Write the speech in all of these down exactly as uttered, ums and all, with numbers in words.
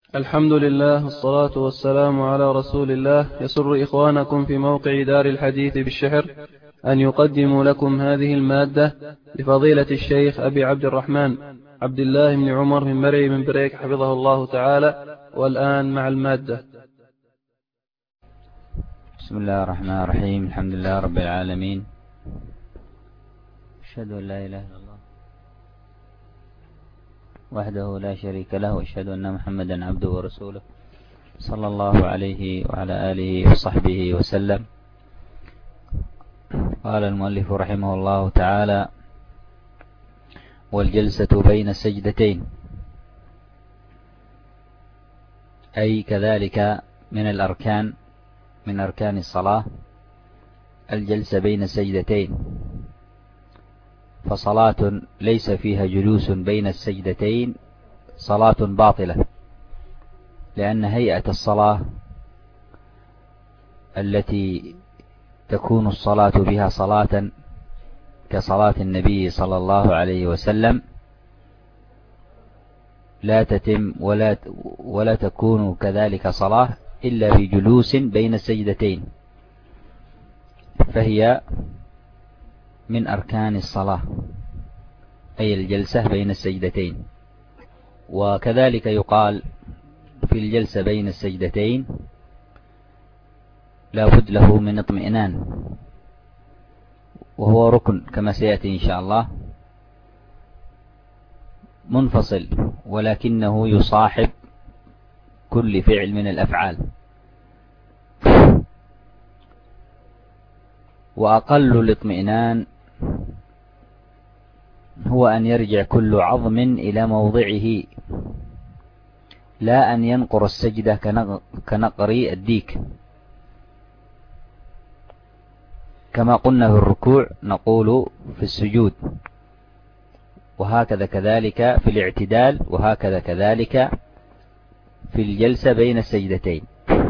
الحمد لله والصلاة والسلام على رسول الله. يسر إخوانكم في موقع دار الحديث بالشحر أن يقدموا لكم هذه المادة لفضيلة الشيخ أبي عبد الرحمن عبد الله بن عمر من مرعي من بريك حفظه الله تعالى. والآن مع المادة. بسم الله الرحمن الرحيم. الحمد لله رب العالمين، أشهد أن لا إله إلا الله وحده لا شريك له، وأشهد أن محمدا عبده ورسوله صلى الله عليه وعلى آله وصحبه وسلم. قال المؤلف رحمه الله تعالى: والجلسة بين السجدتين، أي كذلك من الأركان من أركان الصلاة الجلسة بين السجدتين، فصلاة ليس فيها جلوس بين السجدتين صلاة باطلة، لأن هيئة الصلاة التي تكون الصلاة بها صلاة كصلاة النبي صلى الله عليه وسلم لا تتم ولا ولا تكون كذلك صلاة إلا بجلوس بين السجدتين، فهي من أركان الصلاة، أي الجلسة بين السجدتين. وكذلك يقال في الجلسة بين السجدتين لا بد له من اطمئنان، وهو ركن كما سيأتي إن شاء الله، منفصل ولكنه يصاحب كل فعل من الأفعال. وأقل الاطمئنان هو أن يرجع كل عظم إلى موضعه، لا أن ينقر السجدة كنقر الديك، كما قلنا في الركوع نقول في السجود، وهكذا كذلك في الاعتدال، وهكذا كذلك في الجلسة بين السجدتين.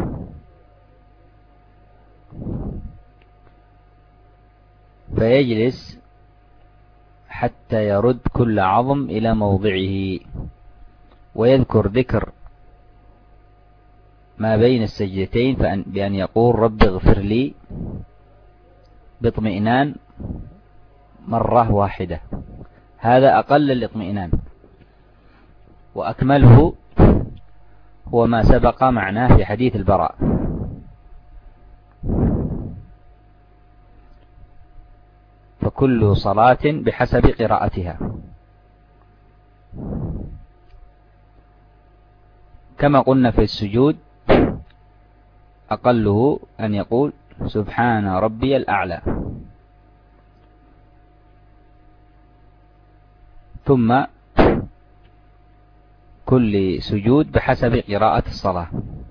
فيجلس حتى يرد كل عظم إلى موضعه، ويذكر ذكر ما بين السجدتين بأن يقول: رب اغفر لي، باطمئنان مرة واحدة. هذا أقل الاطمئنان، وأكمله هو ما سبق معناه في حديث البراء. فكل صلاة بحسب قراءتها، كما قلنا في السجود أقله أن يقول: سبحان ربي الأعلى، ثم كل سجود بحسب قراءة الصلاة.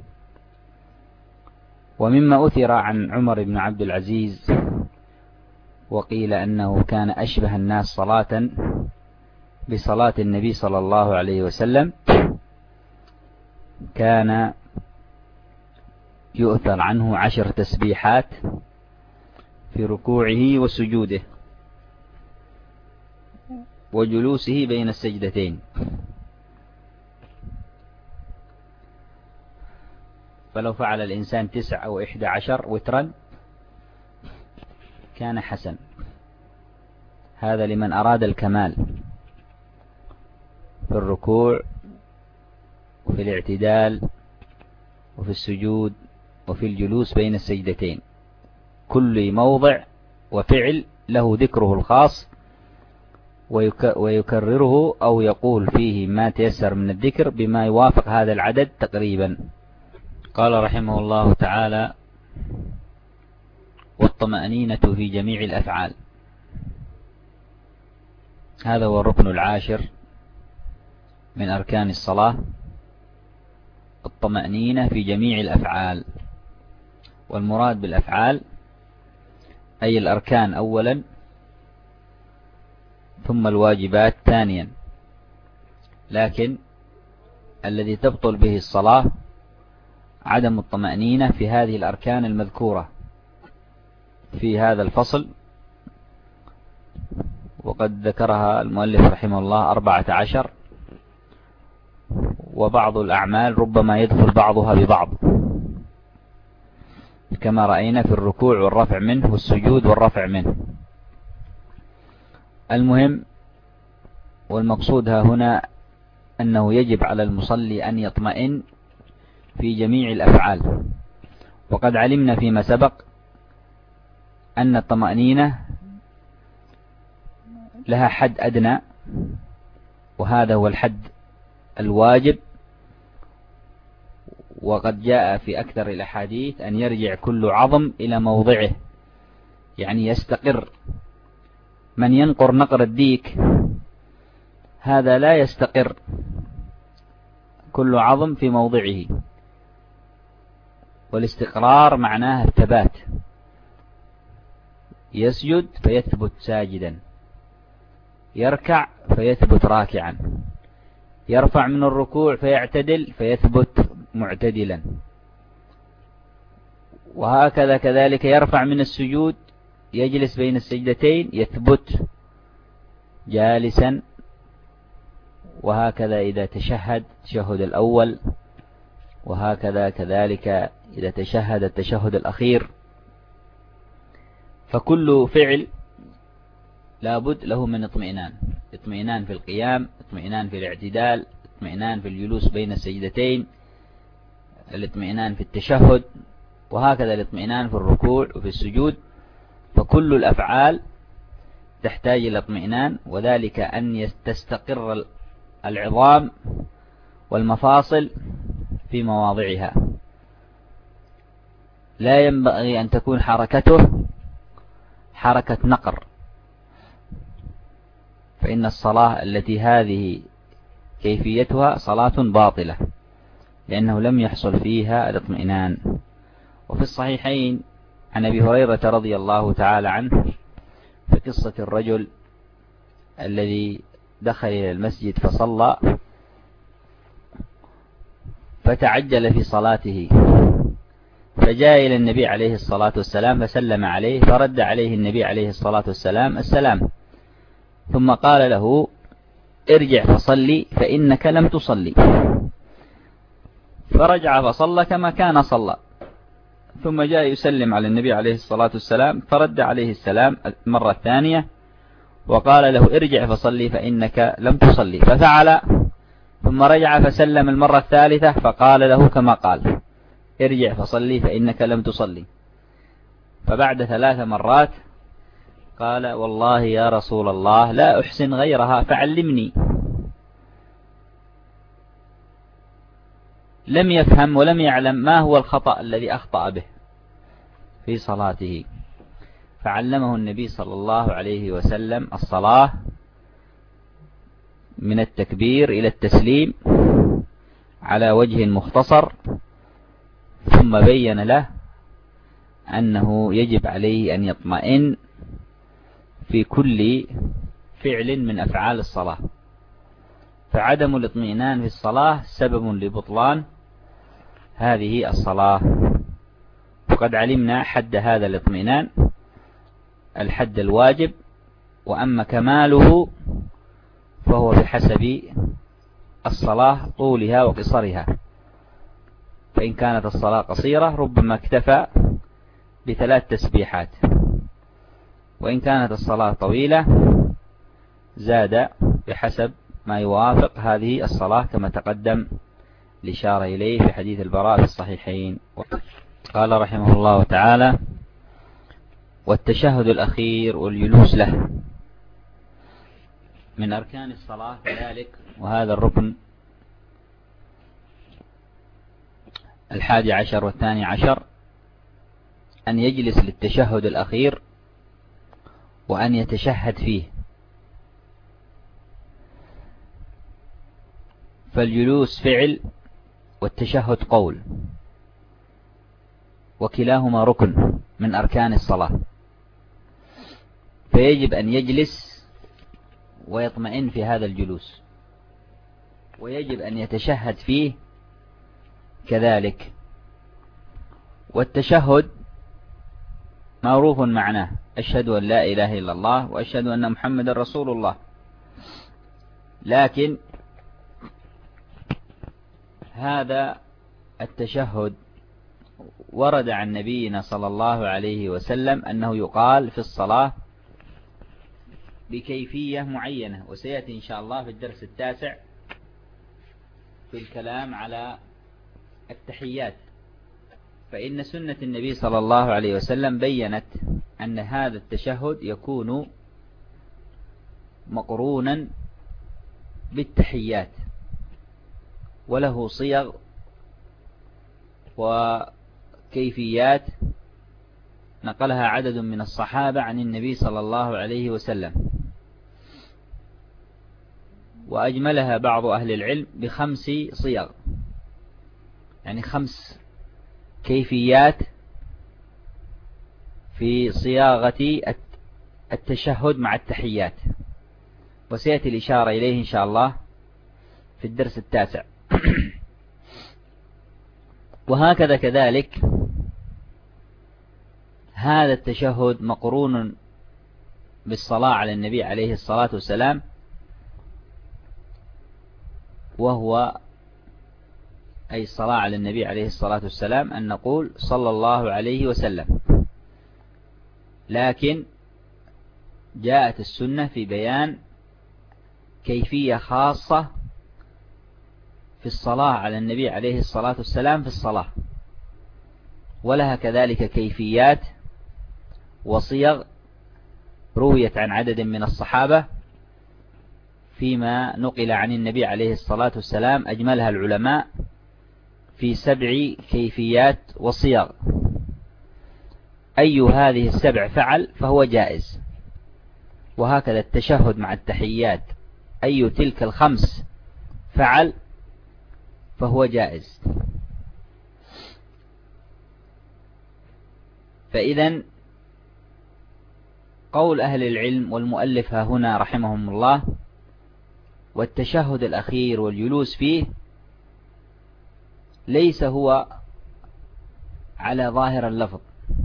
ومما أثر عن عمر بن عبد العزيز وقيل أنه كان أشبه الناس صلاة بصلاة النبي صلى الله عليه وسلم، كان يؤثر عنه عشر تسبيحات في ركوعه وسجوده وجلوسه بين السجدتين. فلو فعل الإنسان تسع أو إحدى عشر وترا كان حسن. هذا لمن أراد الكمال في الركوع وفي الاعتدال وفي السجود وفي الجلوس بين السجدتين. كل موضع وفعل له ذكره الخاص، ويكرره أو يقول فيه ما تيسر من الذكر بما يوافق هذا العدد تقريبا. قال رحمه الله تعالى: والطمأنينة في جميع الأفعال. هذا هو الركن العاشر من أركان الصلاة، الطمأنينة في جميع الأفعال. والمراد بالأفعال أي الأركان أولا، ثم الواجبات ثانيا، لكن الذي تبطل به الصلاة عدم الطمأنينة في هذه الأركان المذكورة في هذا الفصل، وقد ذكرها المؤلف رحمه الله أربعة عشر، وبعض الأعمال ربما يدخل بعضها ببعض، كما رأينا في الركوع والرفع منه والسجود والرفع منه. المهم والمقصود ها هنا أنه يجب على المصلي أن يطمئن في جميع الأفعال، وقد علمنا فيما سبق أن الطمأنينة لها حد أدنى، وهذا هو الحد الواجب، وقد جاء في أكثر الأحاديث أن يرجع كل عظم إلى موضعه، يعني يستقر. من ينقر نقر الديك هذا لا يستقر، كل عظم في موضعه، والاستقرار معناه الثبات. يسجد فيثبت ساجدا، يركع فيثبت راكعا، يرفع من الركوع فيعتدل فيثبت معتدلا، وهكذا كذلك يرفع من السجود يجلس بين السجدتين يثبت جالسا، وهكذا إذا تشهد التشهد الأول، وهكذا كذلك إذا تشهد التشهد الأخير. فكل فعل لابد له من اطمئنان، اطمئنان في القيام، اطمئنان في الاعتدال، اطمئنان في الجلوس بين السجدتين، الاطمئنان في التشهد، وهكذا الاطمئنان في الركوع وفي السجود. فكل الأفعال تحتاج إلى اطمئنان، وذلك أن تستقر العظام والمفاصل في مواضعها. لا ينبغي أن تكون حركته حركة نقر، فإن الصلاة التي هذه كيفيتها صلاة باطلة، لأنه لم يحصل فيها الاطمئنان. وفي الصحيحين عن أبي هريرة رضي الله تعالى عنه في قصة الرجل الذي دخل إلى المسجد فصلى فتعجل في صلاته، فجاء إلى النبي عليه الصلاة والسلام فسلم عليه، فرد عليه النبي عليه الصلاة والسلام السلام، ثم قال له: ارجع فصلي فإنك لم تصلي. فرجع فصلى كما كان صلى، ثم جاء يسلم على النبي عليه الصلاة والسلام، فرد عليه السلام المرة الثانية وقال له: ارجع فصلي فإنك لم تصلي. ففعل، ثم رجع فسلم المرة الثالثة فقال له كما قال: ارجع فصلي فإنك لم تصلي. فبعد ثلاث مرات قال: والله يا رسول الله لا أحسن غيرها فعلمني. لم يفهم ولم يعلم ما هو الخطأ الذي أخطأ به في صلاته، فعلمه النبي صلى الله عليه وسلم الصلاة من التكبير إلى التسليم على وجه مختصر، ثم بين له أنه يجب عليه أن يطمئن في كل فعل من أفعال الصلاة، فعدم الاطمئنان في الصلاة سبب لبطلان هذه الصلاة. وقد علمنا حد هذا الاطمئنان، الحد الواجب، وأما كماله فهو بحسب الصلاة طولها وقصرها. فإن كانت الصلاة قصيرة ربما اكتفى بثلاث تسبيحات، وإن كانت الصلاة طويلة زاد بحسب ما يوافق هذه الصلاة، كما تقدم الإشارة إليه في حديث البراء في الصحيحين. قال رحمه الله تعالى: والتشهد الأخير والجلوس له من أركان الصلاة كذلك، وهذا الركن الحادي عشر والثاني عشر، أن يجلس للتشهد الأخير وأن يتشهد فيه. فالجلوس فعل والتشهد قول، وكلاهما ركن من أركان الصلاة، فيجب أن يجلس ويطمئن في هذا الجلوس، ويجب أن يتشهد فيه كذلك. والتشهد معروف معناه: أشهد أن لا إله إلا الله وأشهد أن محمد رسول الله. لكن هذا التشهد ورد عن نبينا صلى الله عليه وسلم أنه يقال في الصلاة بكيفية معينة، وسيأتي إن شاء الله في الدرس التاسع في الكلام على التحيات. فإن سنة النبي صلى الله عليه وسلم بيّنت أن هذا التشهد يكون مقرونا بالتحيات، وله صيغ وكيفيات نقلها عدد من الصحابة عن النبي صلى الله عليه وسلم، وأجملها بعض أهل العلم بخمس صيغ، يعني خمس كيفيات في صياغة التشهد مع التحيات، وسيأتي الإشارة إليه إن شاء الله في الدرس التاسع. وهكذا كذلك هذا التشهد مقرون بالصلاة على النبي عليه الصلاة والسلام، وهو أي الصلاة على النبي عليه الصلاة والسلام أن نقول صلى الله عليه وسلم. لكن جاءت السنة في بيان كيفية خاصة في الصلاة على النبي عليه الصلاة والسلام في الصلاة، ولها كذلك كيفيات وصيغ رويت عن عدد من الصحابة فيما نقل عن النبي عليه الصلاة والسلام، أجملها العلماء في سبع كيفيات وصيغ. أي هذه السبع فعل فهو جائز، وهكذا التشهد مع التحيات أي تلك الخمس فعل فهو جائز. فإذا قول أهل العلم والمؤلف ها هنا رحمهم الله والتشهد الأخير والجلوس فيه ليس هو على ظاهر اللفظ.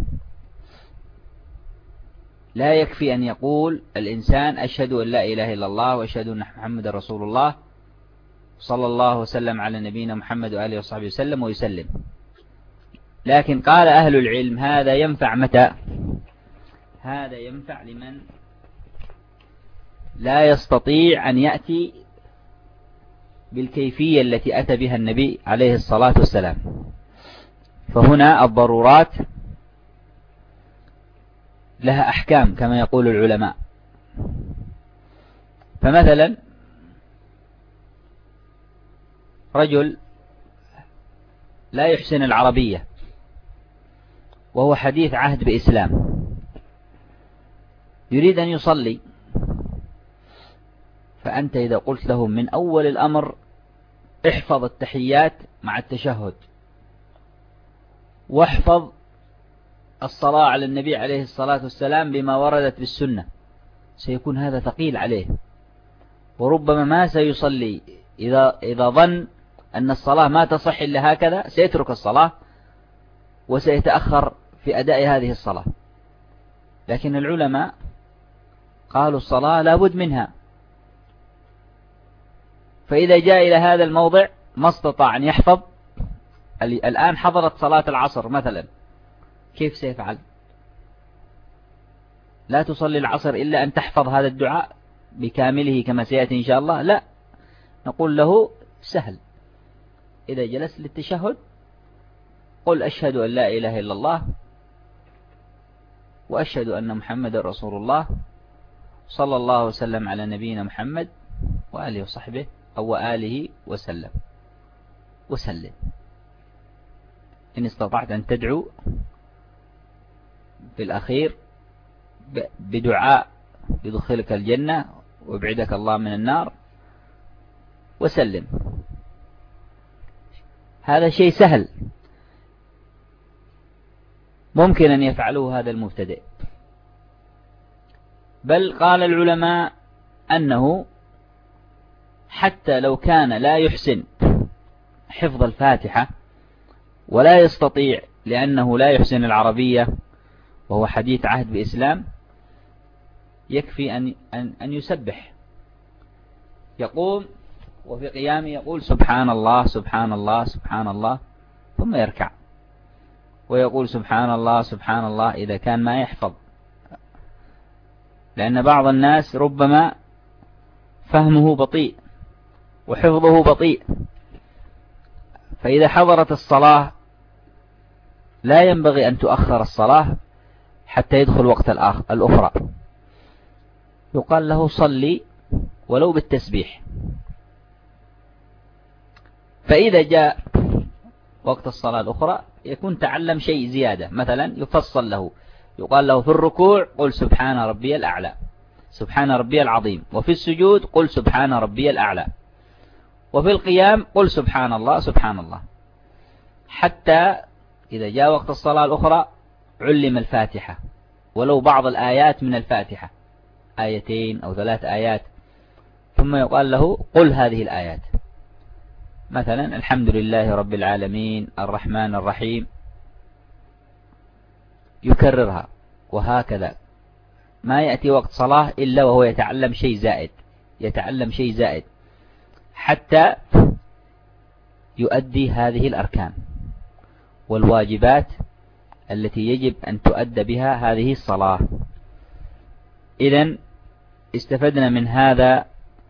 لا يكفي أن يقول الإنسان أشهد أن لا إله إلا الله وأشهد أن محمد رسول الله صلى الله وسلم على نبينا محمد وآله وصحبه وسلم ويسلم، لكن قال أهل العلم هذا ينفع متى؟ هذا ينفع لمن لا يستطيع أن يأتي بالكيفية التي أتى بها النبي عليه الصلاة والسلام. فهنا الضرورات لها أحكام كما يقول العلماء. فمثلا رجل لا يحسن العربية وهو حديث عهد بإسلام، يريد أن يصلي، فأنت إذا قلت له من أول الأمر احفظ التحيات مع التشهد واحفظ الصلاة على النبي عليه الصلاة والسلام بما وردت بالسنة، سيكون هذا ثقيل عليه، وربما ما سيصلي. إذا, إذا ظن أن الصلاة ما تصح إلا هكذا سيترك الصلاة وسيتأخر في أداء هذه الصلاة. لكن العلماء قالوا الصلاة لا بد منها، فإذا جاء إلى هذا الموضع ما استطاع أن يحفظ. الآن حضرت صلاة العصر مثلا، كيف سيفعل؟ لا تصلي العصر إلا أن تحفظ هذا الدعاء بكامله كما سيأتي إن شاء الله. لا، نقول له سهل، إذا جلست للتشهد قل أشهد أن لا إله إلا الله وأشهد أن محمد رسول الله صلى الله وسلم على نبينا محمد وآله وصحبه أو آله وسلم وسلم. إن استطعت أن تدعو في الأخير بدعاء يدخلك الجنة ويبعدك الله من النار وسلم. هذا شيء سهل ممكن أن يفعله هذا المبتدئ. بل قال العلماء أنه حتى لو كان لا يحسن حفظ الفاتحة ولا يستطيع لأنه لا يحسن العربية وهو حديث عهد بإسلام، يكفي أن, أن, أن يسبح، يقوم وفي قيامه يقول سبحان الله سبحان الله سبحان الله ثم يركع، ويقول سبحان الله سبحان الله إذا كان ما يحفظ، لأن بعض الناس ربما فهمه بطيء وحفظه بطيء، فإذا حضرت الصلاة لا ينبغي أن تؤخر الصلاة حتى يدخل وقت الأخرى، يقال له صلي ولو بالتسبيح. فإذا جاء وقت الصلاة الأخرى يكون تعلم شيء زيادة، مثلا يفصل له، يقال له في الركوع قل سبحان ربي الأعلى سبحان ربي العظيم، وفي السجود قل سبحان ربي الأعلى، وفي القيام قل سبحان الله سبحان الله، حتى إذا جاء وقت الصلاة الأخرى علم الفاتحة ولو بعض الآيات من الفاتحة، آيتين أو ثلاث آيات، ثم يقال له قل هذه الآيات، مثلا الحمد لله رب العالمين الرحمن الرحيم، يكررها، وهكذا ما يأتي وقت صلاة إلا وهو يتعلم شيء زائد يتعلم شيء زائد حتى يؤدي هذه الأركان والواجبات التي يجب أن تؤدى بها هذه الصلاة. إذن استفدنا من هذا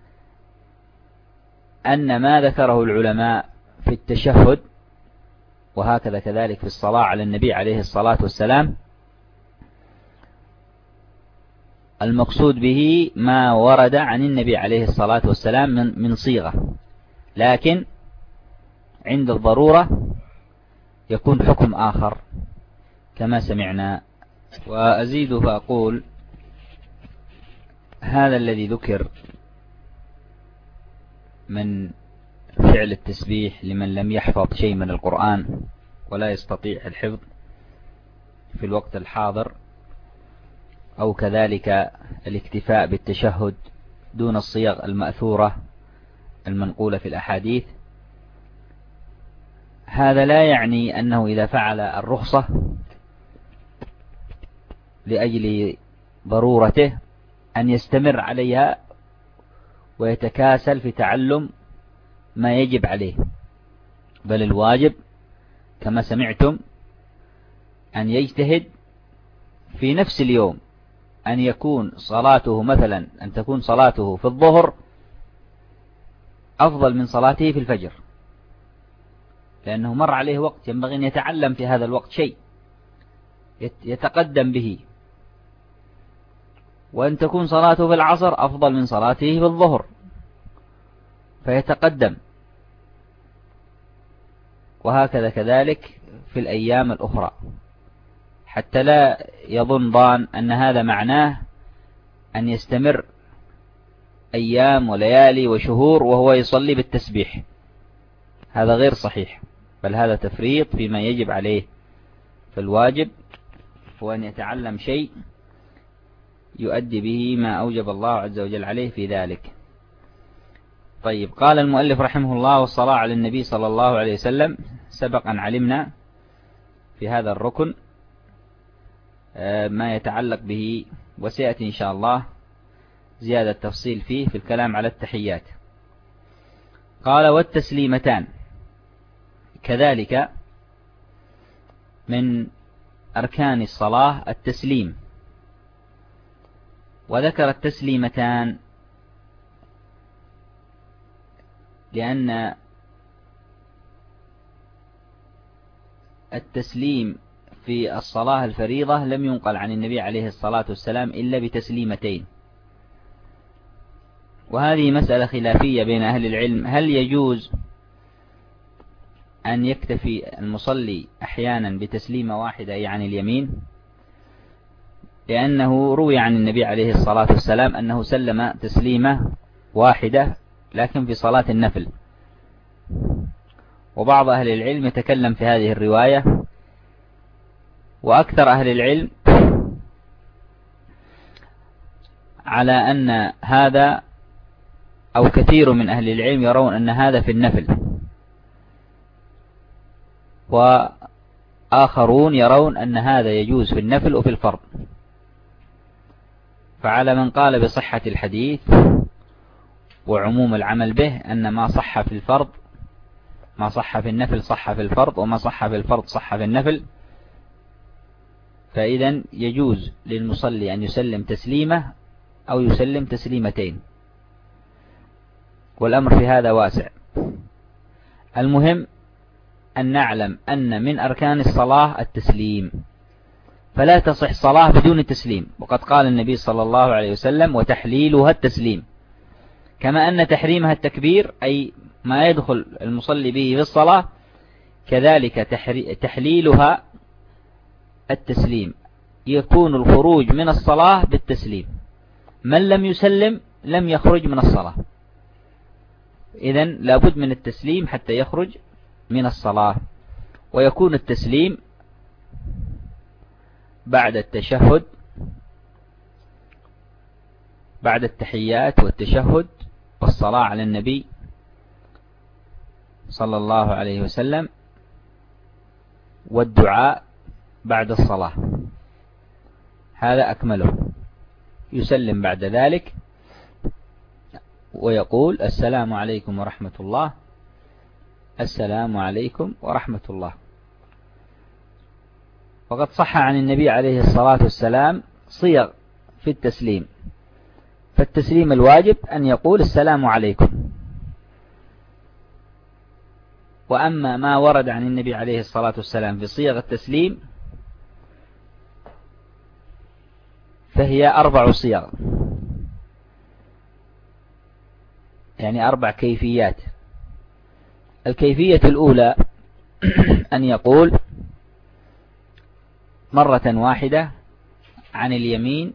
أن ما ذكره العلماء في التشهد وهكذا كذلك في الصلاة على النبي عليه الصلاة والسلام المقصود به ما ورد عن النبي عليه الصلاة والسلام من من صيغة، لكن عند الضرورة يكون حكم آخر كما سمعنا. وأزيد فأقول هذا الذي ذكر من فعل التسبيح لمن لم يحفظ شيء من القرآن ولا يستطيع الحفظ في الوقت الحاضر، أو كذلك الاكتفاء بالتشهد دون الصيغ المأثورة المنقولة في الأحاديث، هذا لا يعني أنه إذا فعل الرخصة لأجل ضرورته أن يستمر عليها ويتكاسل في تعلم ما يجب عليه، بل الواجب كما سمعتم أن يجتهد في نفس اليوم أن يكون صلاته مثلا أن تكون صلاته في الظهر أفضل من صلاته في الفجر، لأنه مر عليه وقت ينبغي أن يتعلم في هذا الوقت شيء يتقدم به، وأن تكون صلاته في العصر أفضل من صلاته في الظهر فيتقدم، وهكذا كذلك في الأيام الأخرى، حتى لا يظن ظان أن هذا معناه أن يستمر أيام وليالي وشهور وهو يصلي بالتسبيح، هذا غير صحيح، بل هذا تفريط فيما يجب عليه. فالواجب هو أن يتعلم شيء يؤدي به ما أوجب الله عز وجل عليه في ذلك. طيب، قال المؤلف رحمه الله: والصلاة على النبي صلى الله عليه وسلم. سبق أن علمنا في هذا الركن ما يتعلق به، وسيأتي إن شاء الله زيادة تفصيل فيه في الكلام على التحيات. قال: والتسليمتان كذلك من أركان الصلاة التسليم، وذكر التسليمتان لأن التسليم في الصلاة الفريضة لم ينقل عن النبي عليه الصلاة والسلام إلا بتسليمتين، وهذه مسألة خلافية بين أهل العلم: هل يجوز أن يكتفي المصلي أحيانا بتسليمة واحدة يعني اليمين؟ لأنه روي عن النبي عليه الصلاة والسلام أنه سلم تسليمة واحدة لكن في صلاة النفل، وبعض أهل العلم يتكلم في هذه الرواية، وأكثر أهل العلم على أن هذا، أو كثير من أهل العلم يرون أن هذا في النفل، وآخرون يرون أن هذا يجوز في النفل وفي الفرض. فعلى من قال بصحة الحديث وعموم العمل به أن ما صح في الفرض ما صح في النفل صح في الفرض، وما صح في الفرض صح في النفل. فإذا يجوز للمصلي أن يسلم تسليمة أو يسلم تسليمتين، والأمر في هذا واسع. المهم أن نعلم أن من أركان الصلاة التسليم، فلا تصح صلاة بدون التسليم، وقد قال النبي صلى الله عليه وسلم: وتحليلها التسليم. كما أن تحريمها التكبير، أي ما يدخل المصلي به في الصلاة، كذلك تحليلها التسليم، يكون الخروج من الصلاة بالتسليم. من لم يسلم لم يخرج من الصلاة، إذن لابد من التسليم حتى يخرج من الصلاة. ويكون التسليم بعد التشهد، بعد التحيات والتشهد والصلاة على النبي صلى الله عليه وسلم، والدعاء بعد الصلاة، هذا أكمله. يسلم بعد ذلك ويقول: السلام عليكم ورحمة الله، السلام عليكم ورحمة الله. وقد صح عن النبي عليه الصلاة والسلام صيغ في التسليم، فالتسليم الواجب أن يقول: السلام عليكم. وأما ما ورد عن النبي عليه الصلاة والسلام في صيغ التسليم فهي أربع صيغ، يعني أربع كيفيات. الكيفية الأولى أن يقول مرة واحدة عن اليمين،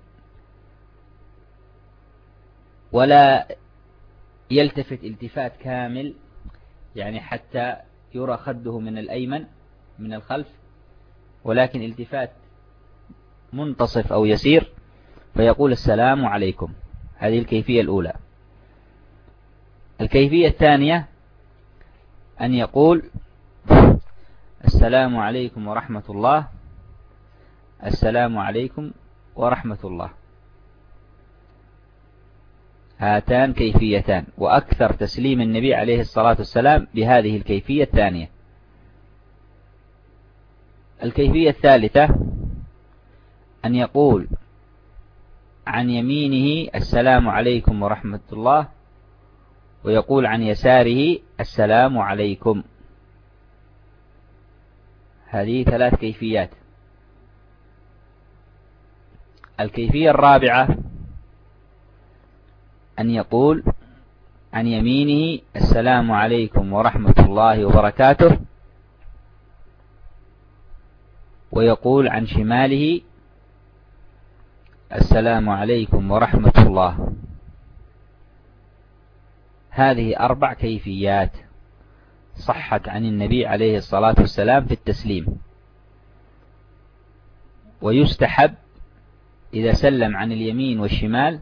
ولا يلتفت التفات كامل، يعني حتى يرى خده من الأيمن من الخلف، ولكن التفات منتصف أو يسير، فيقول: السلام عليكم. هذه الكيفية الأولى. الكيفية الثانية أن يقول: السلام عليكم ورحمة الله، السلام عليكم ورحمة الله. هاتان كيفيتان، وأكثر تسليم النبي عليه الصلاة والسلام بهذه الكيفية الثانية. الكيفية الثالثة أن يقول عن يمينه: السلام عليكم ورحمة الله، ويقول عن يساره: السلام عليكم. هذه ثلاث كيفيات. الكيفية الرابعة أن يقول عن يمينه: السلام عليكم ورحمة الله وبركاته، ويقول عن شماله: السلام عليكم ورحمة الله. هذه أربع كيفيات صحت عن النبي عليه الصلاة والسلام في التسليم. ويستحب إذا سلم عن اليمين والشمال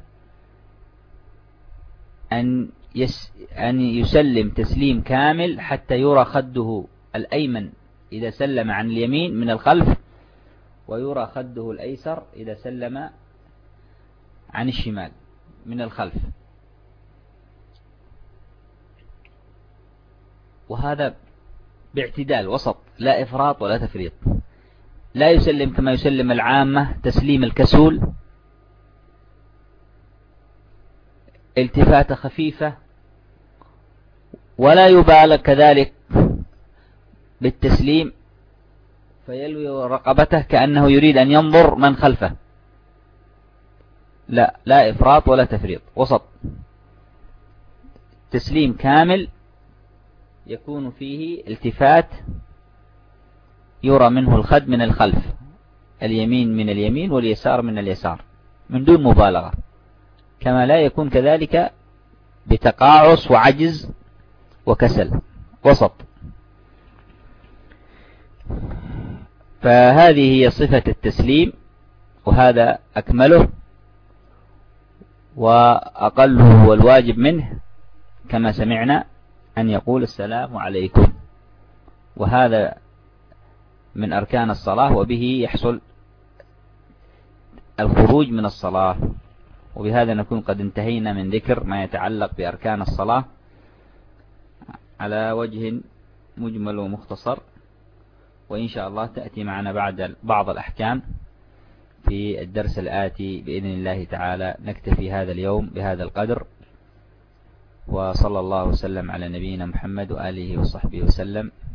أن, يس أن يسلم تسليم كامل حتى يرى خده الأيمن إذا سلم عن اليمين من الخلف، ويرى خده الأيسر إذا سلم عن الشمال من الخلف. وهذا باعتدال وسط، لا إفراط ولا تفريط. لا يسلم كما يسلم العامة تسليم الكسول، التفاتة خفيفة، ولا يبالغ كذلك بالتسليم فيلوي رقبته كأنه يريد أن ينظر من خلفه. لا لا إفراط ولا تفريط، وسط. تسليم كامل يكون فيه التفات يرى منه الخد من الخلف، اليمين من اليمين واليسار من اليسار، من دون مبالغة، كما لا يكون كذلك بتقاعس وعجز وكسل، وسط. فهذه هي صفة التسليم، وهذا أكمله وأقله والواجب منه كما سمعنا أن يقول: السلام عليكم. وهذا من أركان الصلاة، وبه يحصل الخروج من الصلاة. وبهذا نكون قد انتهينا من ذكر ما يتعلق بأركان الصلاة على وجه مجمل ومختصر، وإن شاء الله تأتي معنا بعد بعض الأحكام في الدرس الآتي بإذن الله تعالى. نكتفي هذا اليوم بهذا القدر، وصلى الله وسلم على نبينا محمد وآله وصحبه وسلم.